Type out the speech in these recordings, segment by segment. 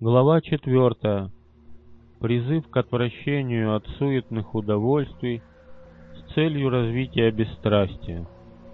Глава 4. Призыв к отвращению от суетных удовольствий с целью развития бесстрастия.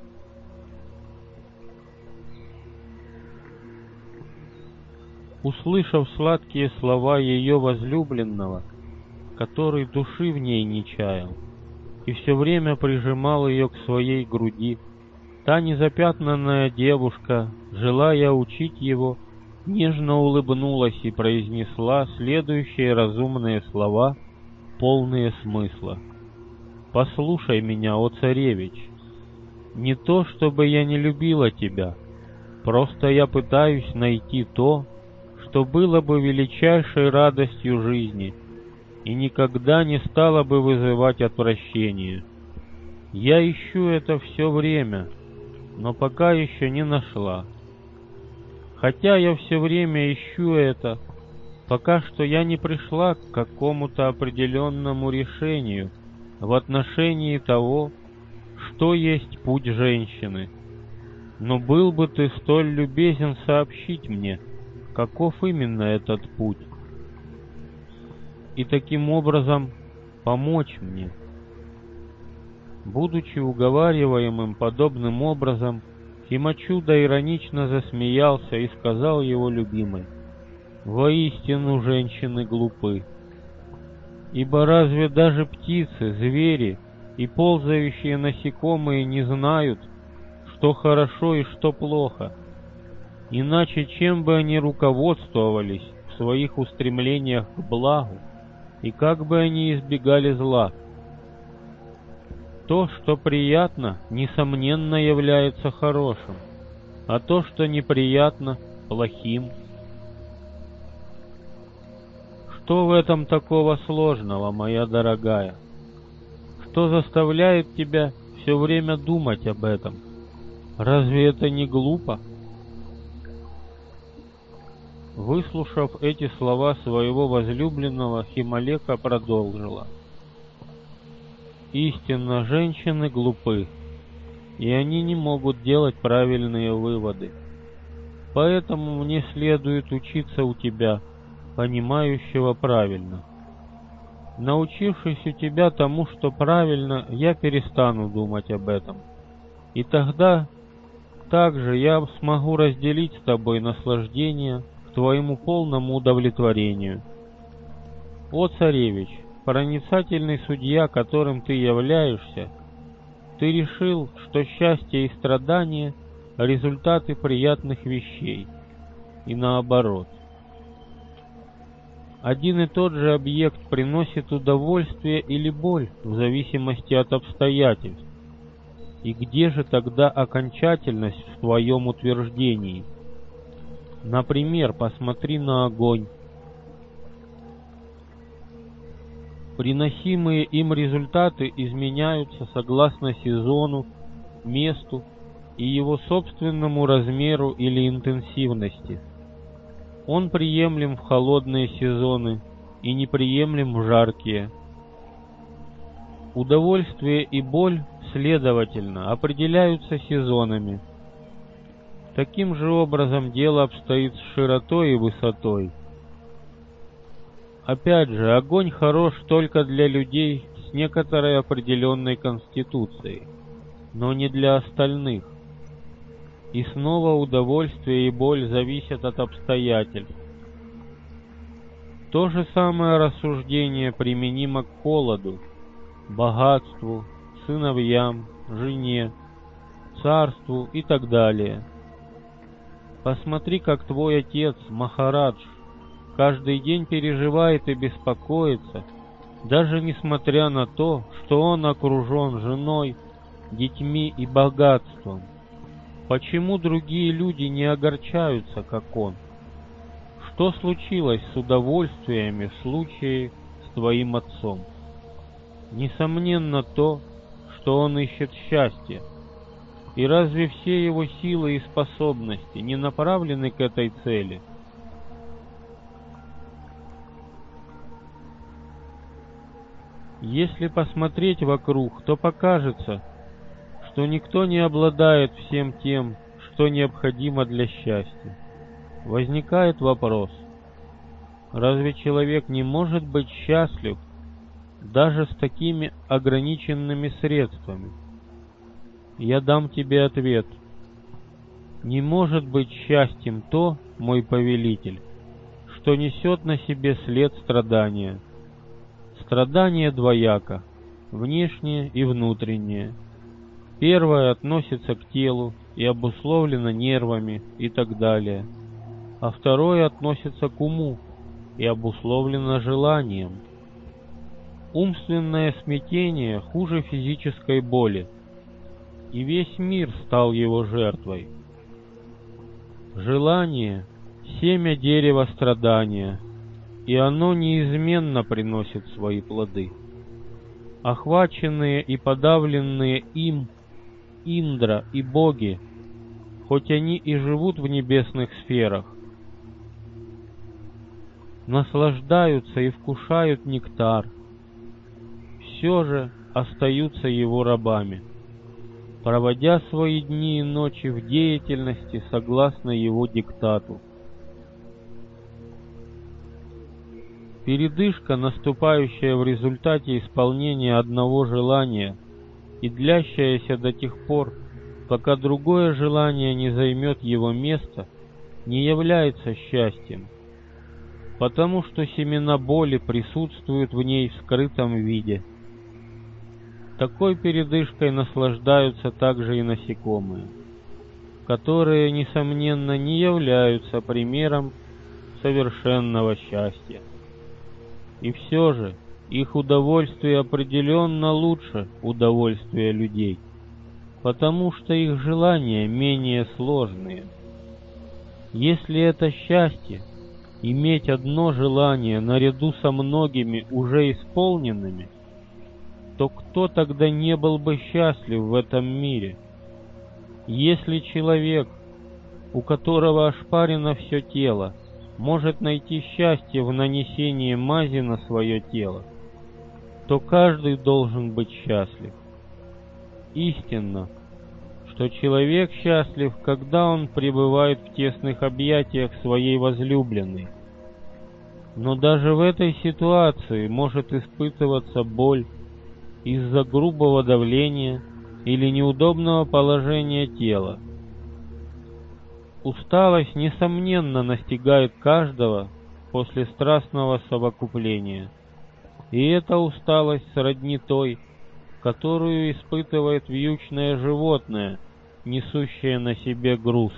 Услышав сладкие слова ее возлюбленного, который души в ней не чаял, и все время прижимал ее к своей груди, та незапятнанная девушка, желая учить его, нежно улыбнулась и произнесла следующие разумные слова, полные смысла. «Послушай меня, о царевич, не то, чтобы я не любила тебя, просто я пытаюсь найти то, что было бы величайшей радостью жизни и никогда не стало бы вызывать отвращение. Я ищу это все время, но пока еще не нашла. Хотя я все время ищу это, пока что я не пришла к какому-то определенному решению в отношении того, что есть путь женщины. Но был бы ты столь любезен сообщить мне, каков именно этот путь, и таким образом помочь мне». Будучи уговариваемым подобным образом, Химачуда иронично засмеялся и сказал его любимой: «Воистину женщины глупы, ибо разве даже птицы, звери и ползающие насекомые не знают, что хорошо и что плохо? Иначе чем бы они руководствовались в своих устремлениях к благу, и как бы они избегали зла? То, что приятно, несомненно является хорошим, а то, что неприятно, плохим. Что в этом такого сложного, моя дорогая? Что заставляет тебя все время думать об этом? Разве это не глупо?» Выслушав эти слова своего возлюбленного, Хималека продолжила: «Истинно, женщины глупы, и они не могут делать правильные выводы. Поэтому мне следует учиться у тебя, понимающего правильно. Научившись у тебя тому, что правильно, я перестану думать об этом. И тогда также я смогу разделить с тобой наслаждение к твоему полному удовлетворению. О царевич, проницательный судья, которым ты являешься, ты решил, что счастье и страдания — результаты приятных вещей, и наоборот. Один и тот же объект приносит удовольствие или боль в зависимости от обстоятельств. И где же тогда окончательность в твоем утверждении? Например, посмотри на огонь. Приносимые им результаты изменяются согласно сезону, месту и его собственному размеру или интенсивности. Он приемлем в холодные сезоны и неприемлем в жаркие. Удовольствие и боль, следовательно, определяются сезонами. Таким же образом дело обстоит с широтой и высотой. Опять же, огонь хорош только для людей с некоторой определенной конституцией, но не для остальных. И снова удовольствие и боль зависят от обстоятельств. То же самое рассуждение применимо к холоду, богатству, сыновьям, жене, царству и так далее. Посмотри, как твой отец, Махарадж, каждый день переживает и беспокоится, даже несмотря на то, что он окружен женой, детьми и богатством. Почему другие люди не огорчаются, как он? Что случилось с удовольствиями в случае с твоим отцом? Несомненно то, что он ищет счастье. И разве все его силы и способности не направлены к этой цели? Если посмотреть вокруг, то покажется, что никто не обладает всем тем, что необходимо для счастья. Возникает вопрос: Разве человек не может быть счастлив даже с такими ограниченными средствами? Я дам тебе ответ. Не может быть счастьем то, мой повелитель, что несет на себе след страдания. Страдание двояко, внешнее и внутреннее. Первое относится к телу и обусловлено нервами и так далее, а второе относится к уму и обусловлено желанием. Умственное смятение хуже физической боли, и весь мир стал его жертвой. Желание — семя дерева страдания, и оно неизменно приносит свои плоды. Охваченные и подавленные им Индра и боги, хоть они и живут в небесных сферах, наслаждаются и вкушают нектар, все же остаются его рабами, проводя свои дни и ночи в деятельности согласно его диктату. Передышка, наступающая в результате исполнения одного желания и длящаяся до тех пор, пока другое желание не займет его место, не является счастьем, потому что семена боли присутствуют в ней в скрытом виде. Такой передышкой наслаждаются также и насекомые, которые, несомненно, не являются примером совершенного счастья. И все же их удовольствие определенно лучше удовольствия людей, потому что их желания менее сложные. Если это счастье, иметь одно желание наряду со многими уже исполненными, то кто тогда не был бы счастлив в этом мире? Если человек, у которого ошпарено все тело, может найти счастье в нанесении мази на свое тело, то каждый должен быть счастлив. Истинно, что человек счастлив, когда он пребывает в тесных объятиях своей возлюбленной. Но даже в этой ситуации может испытываться боль из-за грубого давления или неудобного положения тела. Усталость, несомненно, настигает каждого после страстного совокупления, и эта усталость сродни той, которую испытывает вьючное животное, несущее на себе груз.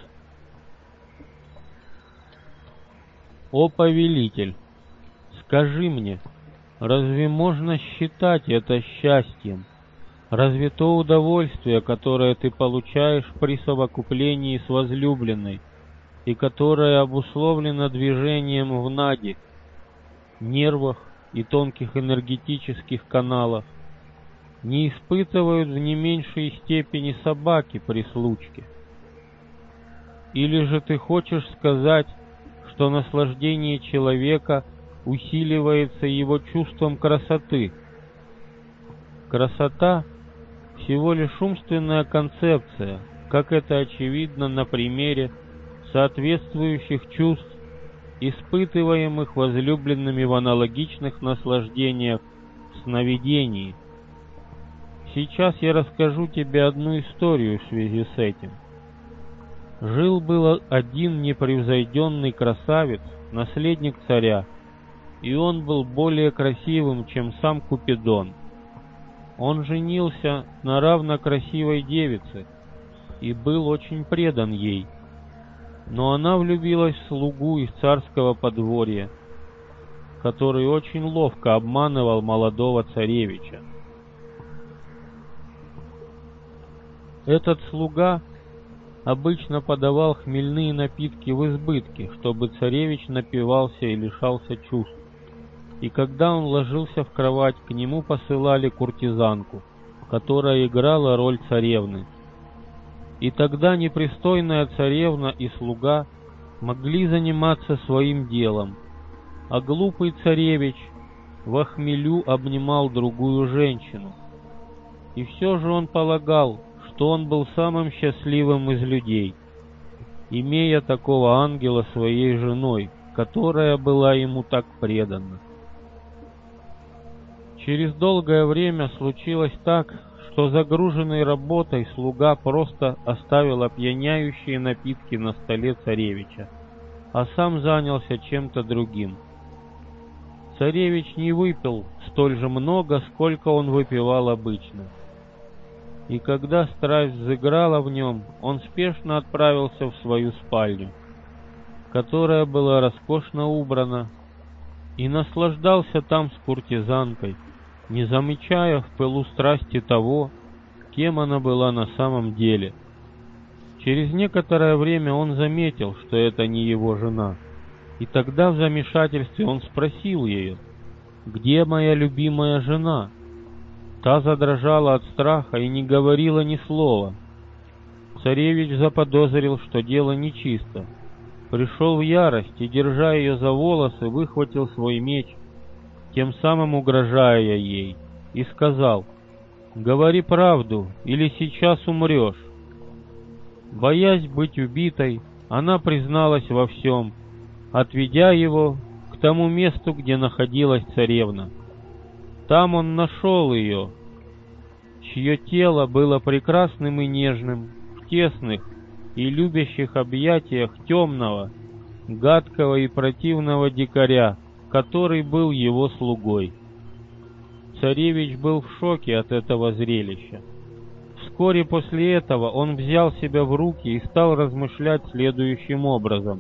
О повелитель, скажи мне, разве можно считать это счастьем? Разве то удовольствие, которое ты получаешь при совокуплении с возлюбленной, и которое обусловлено движением в нади, нервах и тонких энергетических каналах, не испытывают в не меньшей степени собаки при случке? Или же ты хочешь сказать, что наслаждение человека усиливается его чувством красоты? Красота — всего лишь умственная концепция, как это очевидно на примере соответствующих чувств, испытываемых возлюбленными в аналогичных наслаждениях в сновидении. Сейчас я расскажу тебе одну историю в связи с этим. Жил-был один непревзойденный красавец, наследник царя, и он был более красивым, чем сам Купидон. Он женился на равнокрасивой девице и был очень предан ей, но она влюбилась в слугу из царского подворья, который очень ловко обманывал молодого царевича. Этот слуга обычно подавал хмельные напитки в избытке, чтобы царевич напивался и лишался чувств. И когда он ложился в кровать, к нему посылали куртизанку, которая играла роль царевны. И тогда непристойная царевна и слуга могли заниматься своим делом, а глупый царевич во хмелю обнимал другую женщину. И все же он полагал, что он был самым счастливым из людей, имея такого ангела своей женой, которая была ему так предана. Через долгое время случилось так, что загруженный работой слуга просто оставил опьяняющие напитки на столе царевича, а сам занялся чем-то другим. Царевич не выпил столь же много, сколько он выпивал обычно. И когда страсть взыграла в нем, он спешно отправился в свою спальню, которая была роскошно убрана, и наслаждался там с куртизанкой, не замечая в пылу страсти того, кем она была на самом деле. Через некоторое время он заметил, что это не его жена, и тогда в замешательстве он спросил ее: «Где моя любимая жена?» Та задрожала от страха и не говорила ни слова. Царевич заподозрил, что дело нечисто. Пришел в ярость и, держа ее за волосы, выхватил свой меч, тем самым угрожая ей, и сказал: «Говори правду, или сейчас умрешь». Боясь быть убитой, она призналась во всем, отведя его к тому месту, где находилась царевна. Там он нашел ее, чье тело было прекрасным и нежным, в тесных и любящих объятиях темного, гадкого и противного дикаря, который был его слугой. Царевич был в шоке от этого зрелища. Вскоре после этого он взял себя в руки и стал размышлять следующим образом: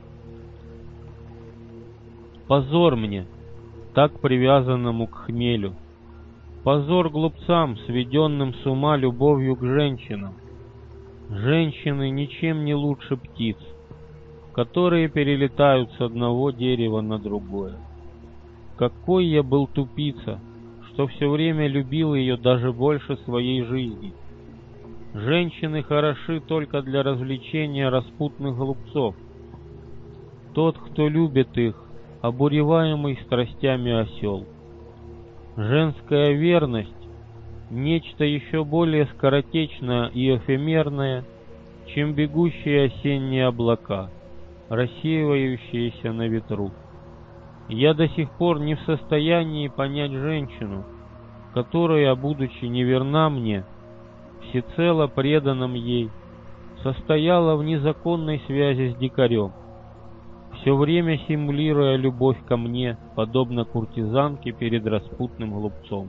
«Позор мне, так привязанному к хмелю! Позор глупцам, сведенным с ума любовью к женщинам! Женщины ничем не лучше птиц, которые перелетают с одного дерева на другое. Какой я был тупица, что все время любил ее даже больше своей жизни! Женщины хороши только для развлечения распутных глупцов. Тот, кто любит их, обуреваемый страстями осел. Женская верность — нечто еще более скоротечное и эфемерное, чем бегущие осенние облака, рассеивающиеся на ветру. Я до сих пор не в состоянии понять женщину, которая, будучи неверна мне, всецело преданным ей, состояла в незаконной связи с дикарем, все время симулируя любовь ко мне, подобно куртизанке перед распутным глупцом.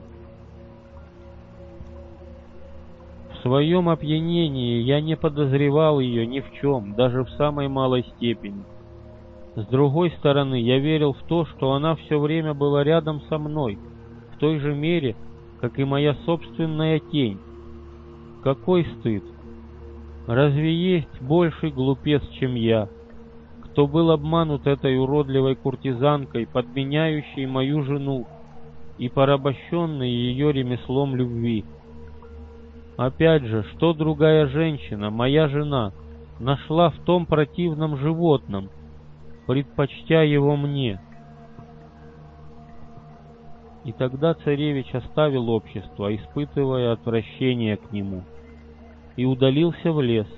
В своем опьянении я не подозревал ее ни в чем, даже в самой малой степени. С другой стороны, я верил в то, что она все время была рядом со мной, в той же мере, как и моя собственная тень. Какой стыд! Разве есть больший глупец, чем я, кто был обманут этой уродливой куртизанкой, подменяющей мою жену и порабощенной ее ремеслом любви? Опять же, что другая женщина, моя жена, нашла в том противном животном, предпочтя его мне? И тогда царевич оставил общество, испытывая отвращение к нему, и удалился в лес.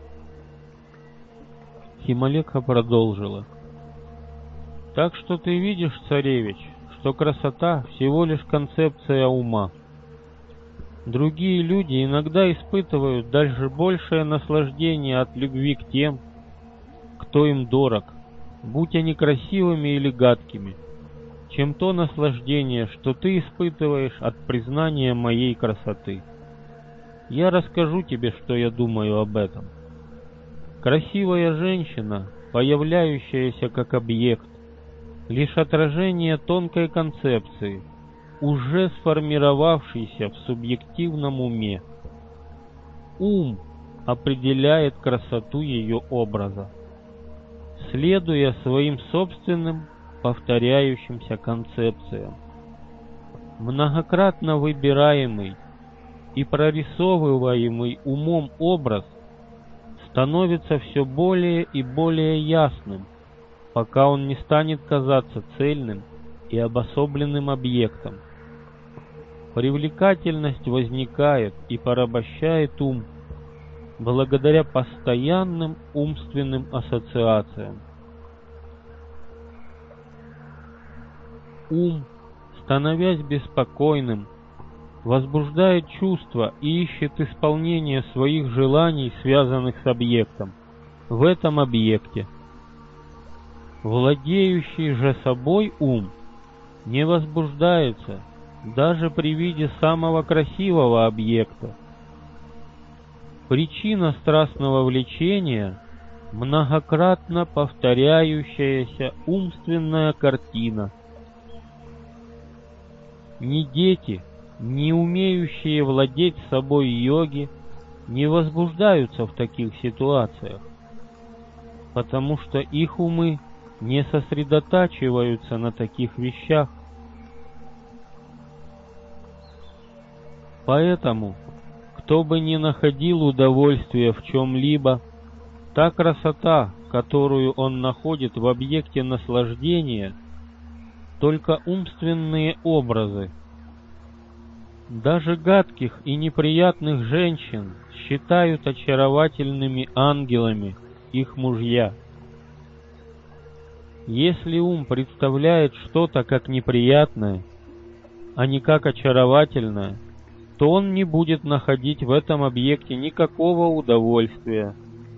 Хималекха продолжила: «Так что ты видишь, царевич, что красота всего лишь концепция ума. Другие люди иногда испытывают даже большее наслаждение от любви к тем, кто им дорог, будь они красивыми или гадкими, чем то наслаждение, что ты испытываешь от признания моей красоты. Я расскажу тебе, что я думаю об этом. Красивая женщина, появляющаяся как объект, лишь отражение тонкой концепции, уже сформировавшейся в субъективном уме. Ум определяет красоту ее образа, следуя своим собственным повторяющимся концепциям. Многократно выбираемый и прорисовываемый умом образ становится все более и более ясным, пока он не станет казаться цельным и обособленным объектом. Привлекательность возникает и порабощает ум благодаря постоянным умственным ассоциациям. ум, становясь беспокойным, возбуждает чувства и ищет исполнение своих желаний, связанных с объектом, в этом объекте. Владеющий же собой ум не возбуждается даже при виде самого красивого объекта. Причина страстного влечения — многократно повторяющаяся умственная картина. Ни дети, не умеющие владеть собой йоги, не возбуждаются в таких ситуациях, потому что их умы не сосредотачиваются на таких вещах. Поэтому, кто бы ни находил удовольствие в чем-либо, та красота, которую он находит в объекте наслаждения, только умственные образы. Даже гадких и неприятных женщин считают очаровательными ангелами их мужья. Если ум представляет что-то как неприятное, а не как очаровательное, то он не будет находить в этом объекте никакого удовольствия.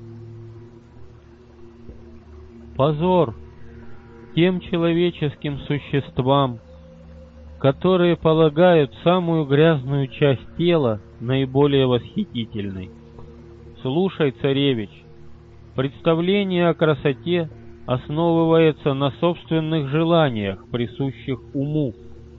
Позор тем человеческим существам, которые полагают самую грязную часть тела наиболее восхитительной. Слушай, царевич, представление о красоте основывается на собственных желаниях, присущих уму.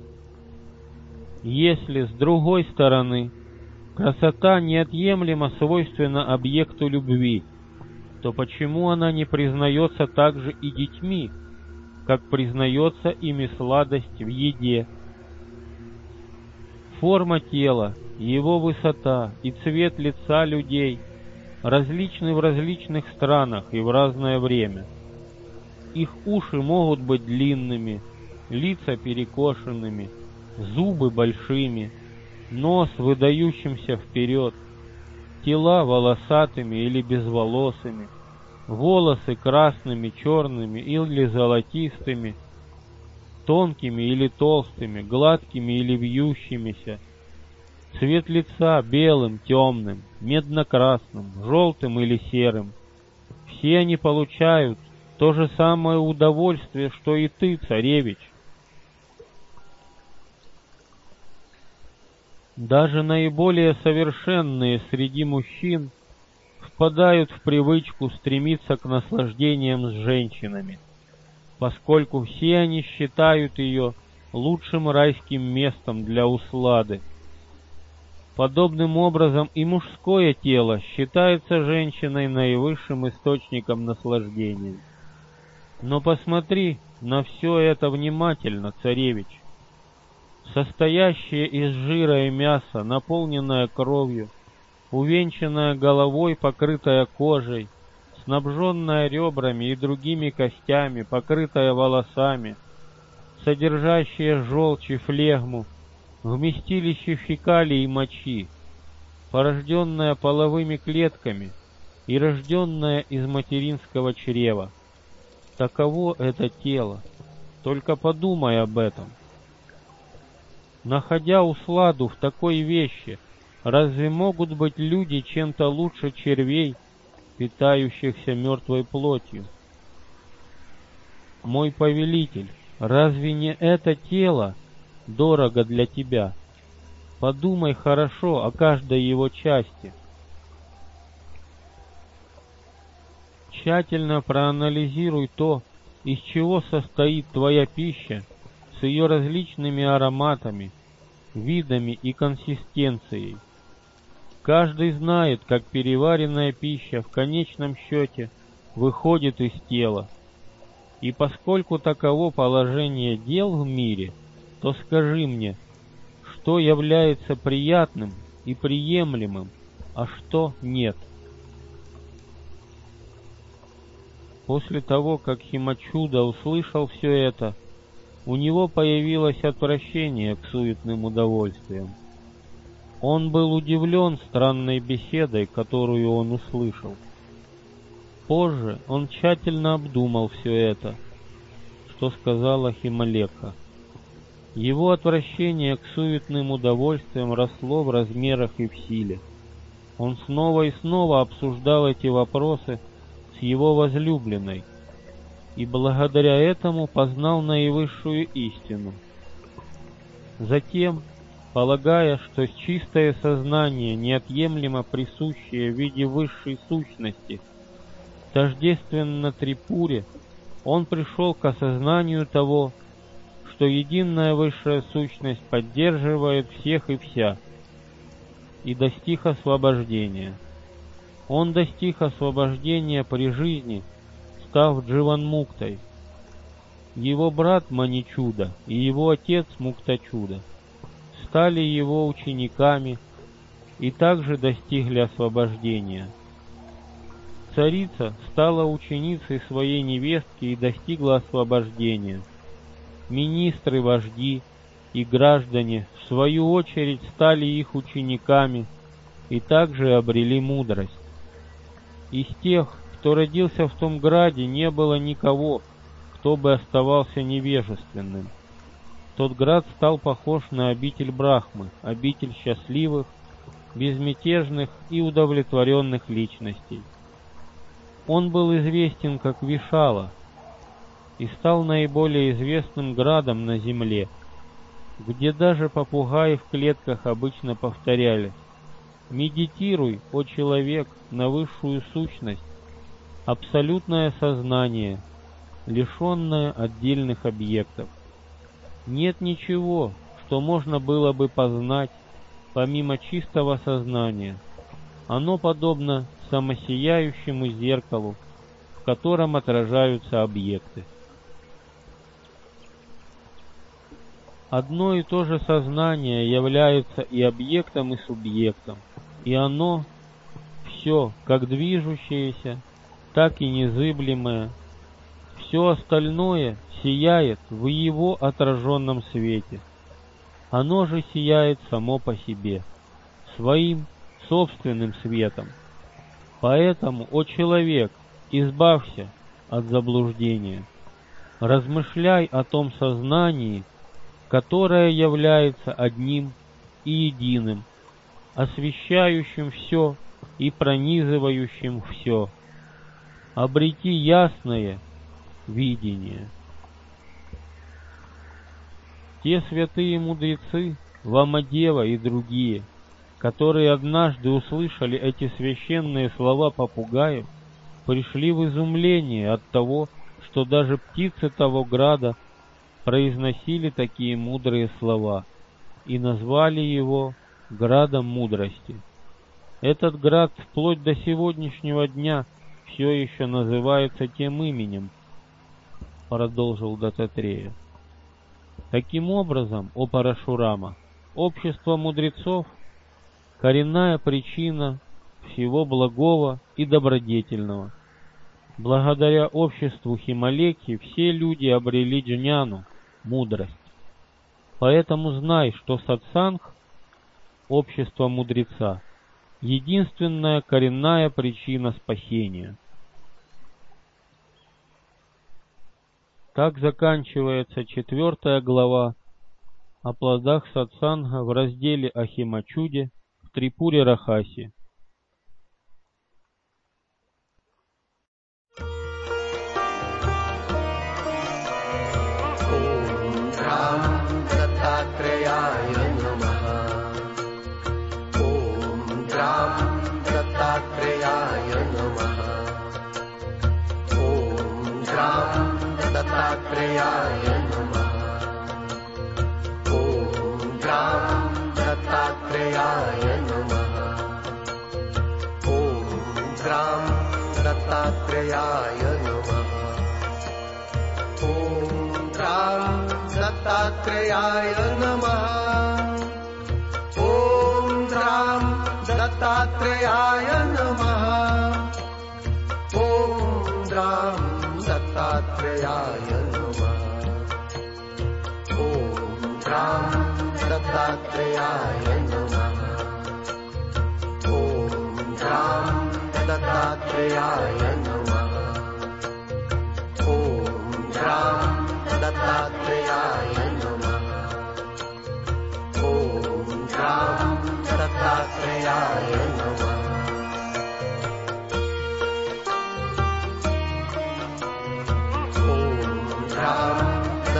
Если, с другой стороны, красота неотъемлемо свойственна объекту любви, то почему она не признается также и детьми, как признается ими сладость в еде? Форма тела, его высота и цвет лица людей различны в различных странах и в разное время. Их уши могут быть длинными, лица перекошенными, зубы большими, нос выдающимся вперед, тела волосатыми или безволосыми, волосы красными, черными или золотистыми, тонкими или толстыми, гладкими или вьющимися, цвет лица белым, темным, медно-красным, желтым или серым. Все они получают то же самое удовольствие, что и ты, царевич. Даже наиболее совершенные среди мужчин впадают в привычку стремиться к наслаждениям с женщинами, поскольку все они считают ее лучшим райским местом для услады. Подобным образом и мужское тело считается женщиной наивысшим источником наслаждения. Но посмотри на все это внимательно, царевич. Состоящее из жира и мяса, наполненное кровью, увенчанная головой, покрытая кожей, снабженная ребрами и другими костями, покрытая волосами, содержащая желчь и флегму, вместилище фекалий и мочи, порожденная половыми клетками и рожденная из материнского чрева. Таково это тело. Только подумай об этом. Находя усладу в такой вещи, разве могут быть люди чем-то лучше червей, питающихся мертвой плотью? Мой повелитель, разве не это тело дорого для тебя? Подумай хорошо о каждой его части. Тщательно проанализируй то, из чего состоит твоя пища, с ее различными ароматами, видами и консистенцией. Каждый знает, как переваренная пища в конечном счете выходит из тела. И поскольку таково положение дел в мире, то скажи мне, что является приятным и приемлемым, а что нет. После того, как Химачуда услышал все это, у него появилось отвращение к суетным удовольствиям. Он был удивлен странной беседой, которую он услышал. Позже он тщательно обдумал все это, что сказала Хималекха. Его отвращение к суетным удовольствиям росло в размерах и в силе. Он снова и снова обсуждал эти вопросы с его возлюбленной, и благодаря этому познал наивысшую истину. Затем, полагая, что чистое сознание, неотъемлемо присущее в виде высшей сущности, тождественно Трипуре, он пришел к осознанию того, что единая высшая сущность поддерживает всех и вся, и достиг освобождения. Он достиг освобождения при жизни, став Дживанмуктой. Его брат Маничуда и его отец Муктачуда стали его учениками и также достигли освобождения. Царица стала ученицей своей невестки и достигла освобождения. Министры, вожди и граждане, в свою очередь, стали их учениками и также обрели мудрость. Из тех, кто родился в том граде, не было никого, кто бы оставался невежественным. Тот град стал похож на обитель Брахмы, обитель счастливых, безмятежных и удовлетворенных личностей. Он был известен как Вишала и стал наиболее известным градом на земле, где даже попугаи в клетках обычно повторяли: «Медитируй, о человек, на высшую сущность, абсолютное сознание, лишенное отдельных объектов. Нет ничего, что можно было бы познать, помимо чистого сознания. Оно подобно самосияющему зеркалу, в котором отражаются объекты». Одно и то же сознание является и объектом, и субъектом, и оно все, как движущееся, так и незыблемое, все остальное сияет в его отраженном свете. Оно же сияет само по себе, своим собственным светом. Поэтому, о человек, избавься от заблуждения, размышляй о том сознании, которое является одним и единым, освещающим все и пронизывающим все. Обрети ясное видение. Те святые мудрецы, Вамадева и другие, которые однажды услышали эти священные слова попугаев, пришли в изумление от того, что даже птицы того града произносили такие мудрые слова, и назвали его градом мудрости. Этот град вплоть до сегодняшнего дня все еще называется тем именем, продолжил Дататрея. Таким образом, о Парашурама, общество мудрецов — коренная причина всего благого и добродетельного. Благодаря обществу Хималеки все люди обрели джняну, мудрость. Поэтому знай, что сатсанг, общество мудреца, единственная коренная причина спасения. Так заканчивается 4 глава о плодах сатсанга в разделе о Химачуде в Трипуре Рахаси. Dattatreya Namah. Om Gram Dattatreya Namah. Om Gram Dattatreya Namah. Om Gram Dattatreya Namah. Om Gram Dattatreya Namah. Om Gram Dattatreya Namah. Om Ram Dattatreya Namah. Om Ram Dattatreya Namah. Om Ram Dattatreya Namah.